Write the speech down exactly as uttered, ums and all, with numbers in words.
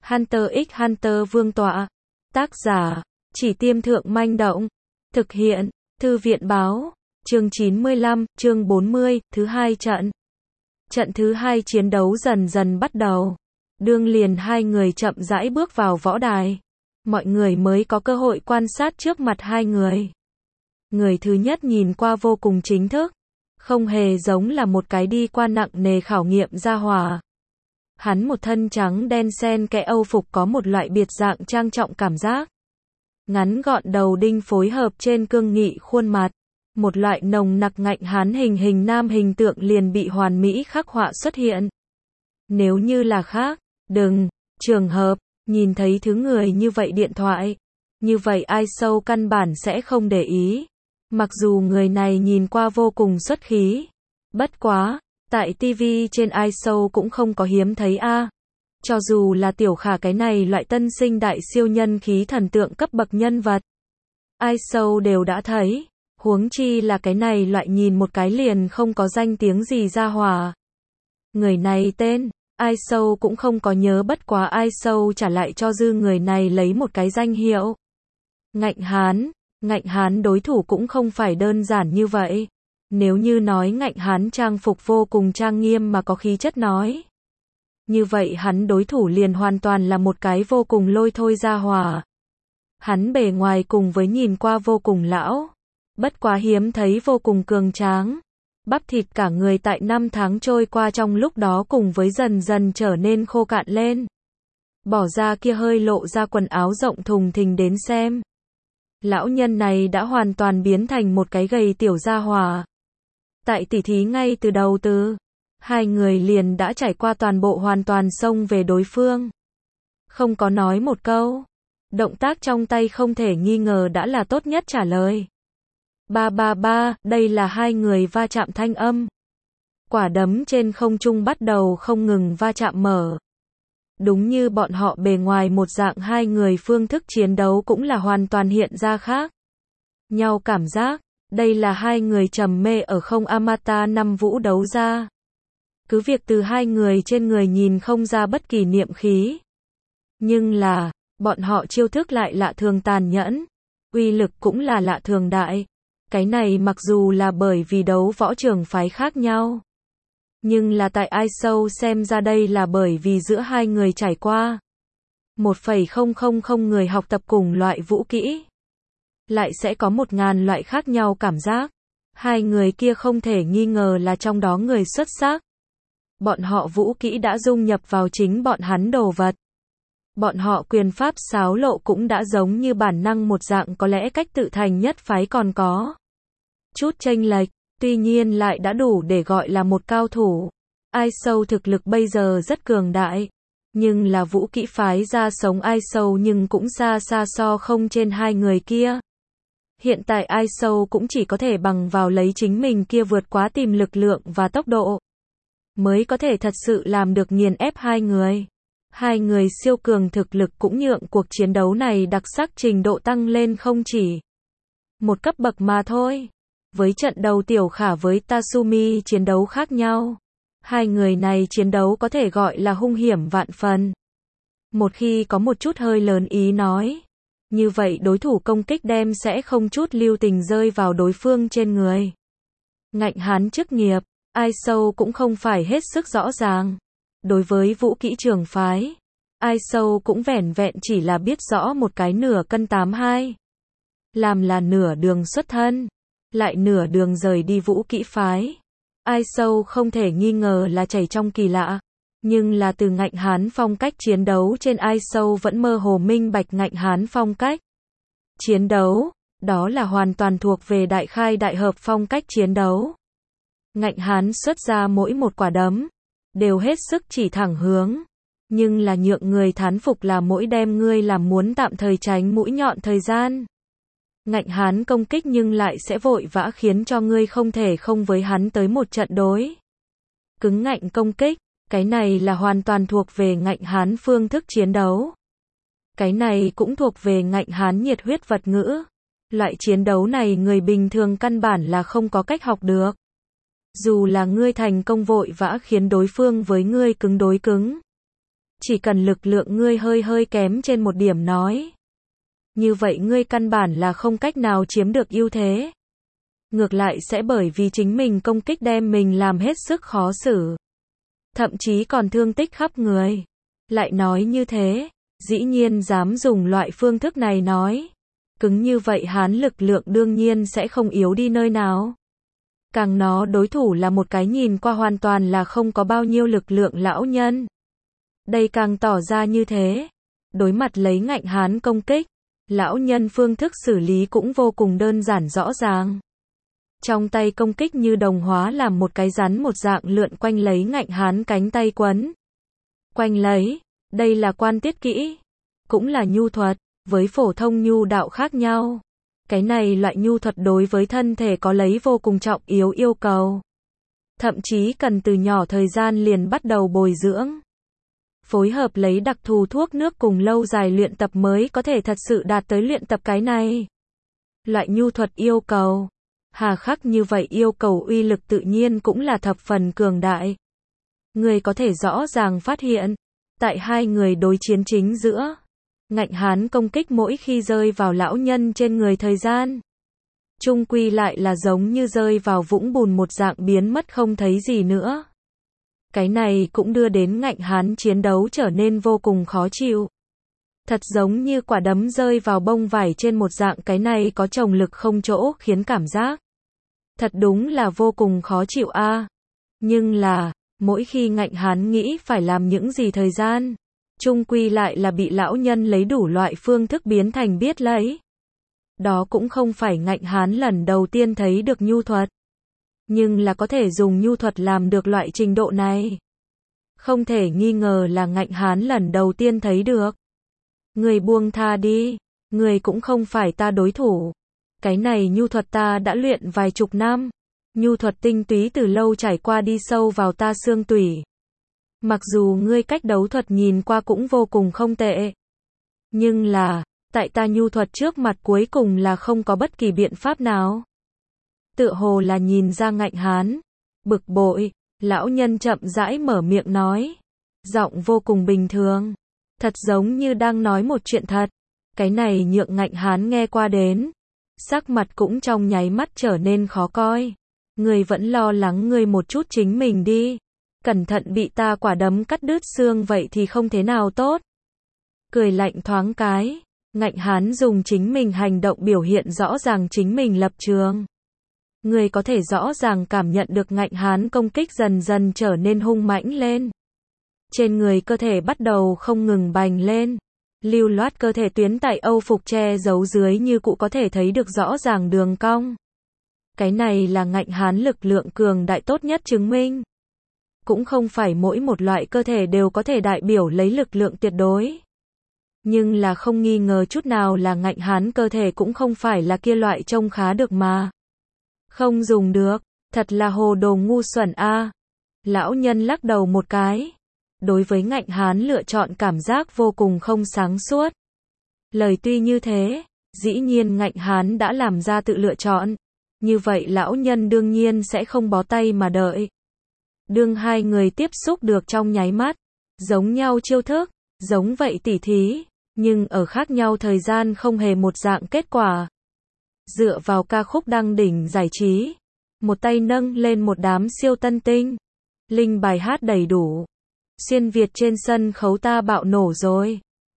Hunter x Hunter Vương tọa. Tác giả, Chỉ Tiêm Thượng Manh Động. Thực hiện, Thư viện Báo. Chương chín mươi lăm, chương bốn mươi, thứ hai trận. Trận thứ hai chiến đấu dần dần bắt đầu. Đương liền hai người chậm rãi bước vào võ đài. Mọi người mới có cơ hội quan sát trước mặt hai người. Người thứ nhất nhìn qua vô cùng chính thức. Không hề giống là một cái đi qua nặng nề khảo nghiệm gia hỏa. Hắn một thân trắng đen xen kẽ âu phục có một loại biệt dạng trang trọng cảm giác. Ngắn gọn đầu đinh phối hợp trên cương nghị khuôn mặt. Một loại nồng nặc ngạnh hán hình hình nam hình tượng liền bị hoàn mỹ khắc họa xuất hiện. Nếu như là khác, đừng, trường hợp, nhìn thấy thứ người như vậy điện thoại. Như vậy ai sâu căn bản sẽ không để ý. Mặc dù người này nhìn qua vô cùng xuất khí. Bất quá, tại ti vi trên i show cũng không có hiếm thấy a. À. Cho dù là Tiểu Khả cái này loại tân sinh đại siêu nhân khí thần tượng cấp bậc nhân vật. i show đều đã thấy. Huống chi là cái này loại nhìn một cái liền không có danh tiếng gì ra hòa. Người này tên, i show cũng không có nhớ, bất quá i show trả lại cho dư người này lấy một cái danh hiệu. Ngạnh hán. Ngạnh hán đối thủ cũng không phải đơn giản như vậy. Nếu như nói ngạnh hán trang phục vô cùng trang nghiêm mà có khí chất nói. Như vậy hắn đối thủ liền hoàn toàn là một cái vô cùng lôi thôi ra hỏa. Hắn bề ngoài cùng với nhìn qua vô cùng lão. Bất quá hiếm thấy vô cùng cường tráng. Bắp thịt cả người tại năm tháng trôi qua trong lúc đó cùng với dần dần trở nên khô cạn lên. Bỏ ra kia hơi lộ ra quần áo rộng thùng thình đến xem. Lão nhân này đã hoàn toàn biến thành một cái gầy tiểu gia hỏa. Tại tỉ thí ngay từ đầu từ, hai người liền đã trải qua toàn bộ hoàn toàn xông về đối phương. Không có nói một câu. Động tác trong tay không thể nghi ngờ đã là tốt nhất trả lời. Ba ba ba, đây là hai người va chạm thanh âm. Quả đấm trên không trung bắt đầu không ngừng va chạm mở. Đúng như bọn họ bề ngoài một dạng, hai người phương thức chiến đấu cũng là hoàn toàn hiện ra khác nhau cảm giác. Đây là hai người trầm mê ở không Amata năm vũ đấu ra. Cứ việc từ hai người trên người nhìn không ra bất kỳ niệm khí. Nhưng là, bọn họ chiêu thức lại lạ thường tàn nhẫn. Uy lực cũng là lạ thường đại. Cái này mặc dù là bởi vì đấu võ trường phái khác nhau. Nhưng là tại i show xem ra đây là bởi vì giữa hai người trải qua một phẩy không không không người học tập cùng loại vũ kỹ. Lại sẽ có một ngàn loại khác nhau cảm giác. Hai người kia không thể nghi ngờ là trong đó người xuất sắc. Bọn họ vũ kỹ đã dung nhập vào chính bọn hắn đồ vật. Bọn họ quyền pháp xáo lộ cũng đã giống như bản năng một dạng, có lẽ cách tự thành nhất phái còn có chút chênh lệch. Tuy nhiên lại đã đủ để gọi là một cao thủ. i show thực lực bây giờ rất cường đại. Nhưng là vũ kỹ phái ra sống i show nhưng cũng xa xa so không trên hai người kia. Hiện tại i show cũng chỉ có thể bằng vào lấy chính mình kia vượt quá tìm lực lượng và tốc độ. Mới có thể thật sự làm được nghiền ép hai người. Hai người siêu cường thực lực cũng nhượng cuộc chiến đấu này đặc sắc trình độ tăng lên không chỉ một cấp bậc mà thôi. Với trận đầu Tiểu Khả với Tatsumi chiến đấu khác nhau. Hai người này chiến đấu có thể gọi là hung hiểm vạn phần. Một khi có một chút hơi lớn ý nói. Như vậy đối thủ công kích đem sẽ không chút lưu tình rơi vào đối phương trên người. Ngạnh hán chức nghiệp, i show cũng không phải hết sức rõ ràng. Đối với vũ kỹ trường phái, i show cũng vẻn vẹn chỉ là biết rõ một cái nửa cân tám hai. Làm là nửa đường xuất thân. Lại nửa đường rời đi vũ kỹ phái. i show không thể nghi ngờ là chảy trong kỳ lạ. Nhưng là từ ngạnh hán phong cách chiến đấu trên i show vẫn mơ hồ minh bạch ngạnh hán phong cách chiến đấu. Đó là hoàn toàn thuộc về đại khai đại hợp phong cách chiến đấu. Ngạnh hán xuất ra mỗi một quả đấm. Đều hết sức chỉ thẳng hướng. Nhưng là nhượng người thán phục là mỗi đem ngươi làm muốn tạm thời tránh mũi nhọn thời gian. Ngạnh hán công kích nhưng lại sẽ vội vã khiến cho ngươi không thể không với hắn tới một trận đối cứng. Ngạnh công kích, cái này là hoàn toàn thuộc về ngạnh hán phương thức chiến đấu. Cái này cũng thuộc về ngạnh hán nhiệt huyết vật ngữ. Loại chiến đấu này người bình thường căn bản là không có cách học được. Dù là ngươi thành công vội vã khiến đối phương với ngươi cứng đối cứng. chỉ cần lực lượng ngươi hơi hơi kém trên một điểm nói. Như vậy ngươi căn bản là không cách nào chiếm được ưu thế. Ngược lại sẽ bởi vì chính mình công kích đem mình làm hết sức khó xử. Thậm chí còn thương tích khắp người. Lại nói như thế, dĩ nhiên dám dùng loại phương thức này nói. Cứng như vậy Hán lực lượng đương nhiên sẽ không yếu đi nơi nào. Càng nó đối thủ là một cái nhìn qua hoàn toàn là không có bao nhiêu lực lượng lão nhân. Đây càng tỏ ra như thế. Đối mặt lấy Ngạnh Hán công kích, lão nhân phương thức xử lý cũng vô cùng đơn giản rõ ràng. Trong tay công kích như đồng hóa làm một cái rắn một dạng lượn quanh lấy Ngạnh Hán cánh tay quấn. Quanh lấy, đây là quan tiết kỹ, cũng là nhu thuật, với phổ thông nhu đạo khác nhau. Cái này loại nhu thuật đối với thân thể có lấy vô cùng trọng yếu yêu cầu. Thậm chí cần từ nhỏ thời gian liền bắt đầu bồi dưỡng. Phối hợp lấy đặc thù thuốc nước cùng lâu dài luyện tập mới có thể thật sự đạt tới luyện tập cái này. Loại nhu thuật yêu cầu hà khắc như vậy yêu cầu uy lực tự nhiên cũng là thập phần cường đại. Người có thể rõ ràng phát hiện, tại hai người đối chiến chính giữa, Ngạnh Hán công kích mỗi khi rơi vào lão nhân trên người thời gian. Chung quy lại là giống như rơi vào vũng bùn một dạng biến mất không thấy gì nữa. Cái này cũng đưa đến Ngạnh Hán chiến đấu trở nên vô cùng khó chịu. Thật giống như quả đấm rơi vào bông vải trên một dạng cái này có chồng lực không chỗ khiến cảm giác. Thật đúng là vô cùng khó chịu a. À. Nhưng là, mỗi khi Ngạnh Hán nghĩ phải làm những gì thời gian, chung quy lại là bị lão nhân lấy đủ loại phương thức biến thành biết lấy. Đó cũng không phải Ngạnh Hán lần đầu tiên thấy được nhu thuật. Nhưng là có thể dùng nhu thuật làm được loại trình độ này. Không thể nghi ngờ là Ngạnh Hán lần đầu tiên thấy được. Người buông tha đi, người cũng không phải ta đối thủ. Cái này nhu thuật ta đã luyện vài chục năm. Nhu thuật tinh túy từ lâu trải qua đi sâu vào ta xương tủy. Mặc dù ngươi cách đấu thuật nhìn qua cũng vô cùng không tệ. Nhưng là, tại ta nhu thuật trước mặt cuối cùng là không có bất kỳ biện pháp nào. Tựa hồ là nhìn ra Ngạnh Hán. Bực bội, lão nhân chậm rãi mở miệng nói. Giọng vô cùng bình thường. Thật giống như đang nói một chuyện thật. Cái này nhượng Ngạnh Hán nghe qua đến. Sắc mặt cũng trong nháy mắt trở nên khó coi. Người vẫn lo lắng người một chút chính mình đi. Cẩn thận bị ta quả đấm cắt đứt xương vậy thì không thế nào tốt. Cười lạnh thoáng cái. Ngạnh Hán dùng chính mình hành động biểu hiện rõ ràng chính mình lập trường. Người có thể rõ ràng cảm nhận được Ngạnh Hán công kích dần dần trở nên hung mãnh lên. Trên người cơ thể bắt đầu không ngừng bành lên. Lưu loát cơ thể tuyến tại Âu phục che giấu dưới như cụ có thể thấy được rõ ràng đường cong. Cái này là Ngạnh Hán lực lượng cường đại tốt nhất chứng minh. Cũng không phải mỗi một loại cơ thể đều có thể đại biểu lấy lực lượng tuyệt đối. Nhưng là không nghi ngờ chút nào là Ngạnh Hán cơ thể cũng không phải là kia loại trông khá được mà. Không dùng được, thật là hồ đồ ngu xuẩn a. À. Lão nhân lắc đầu một cái. Đối với Ngạnh Hán lựa chọn cảm giác vô cùng không sáng suốt. Lời tuy như thế, dĩ nhiên Ngạnh Hán đã làm ra tự lựa chọn. Như vậy lão nhân đương nhiên sẽ không bó tay mà đợi. Đương hai người tiếp xúc được trong nháy mắt, giống nhau chiêu thức, giống vậy tỉ thí, nhưng ở khác nhau thời gian không hề một dạng kết quả. Dựa vào ca khúc đăng đỉnh giải trí, một tay nâng lên một đám siêu tân tinh, linh bài hát đầy đủ. Xuyên Việt trên sân khấu ta bạo nổ rồi.